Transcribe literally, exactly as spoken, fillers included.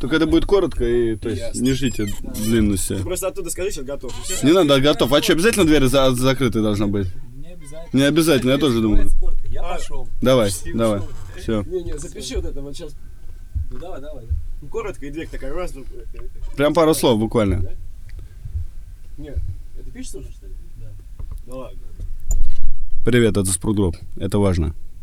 Только это будет коротко и, то есть, Ясно. не ждите длинности. Ты просто оттуда скажи, сейчас готов. Не надо, готов. А что, обязательно дверь за закрытой должна быть? Не обязательно. Не обязательно, я тоже думаю. Я пошел. Давай, давай. Все. Не-не, запиши вот это вот сейчас. Ну давай, давай. Ну, коротко, и дверь такая раз. ну, Прям пару слов буквально. Нет, это пишется уже, что ли? Да. Да ладно. Привет, это Спрутгрупп. Это важно.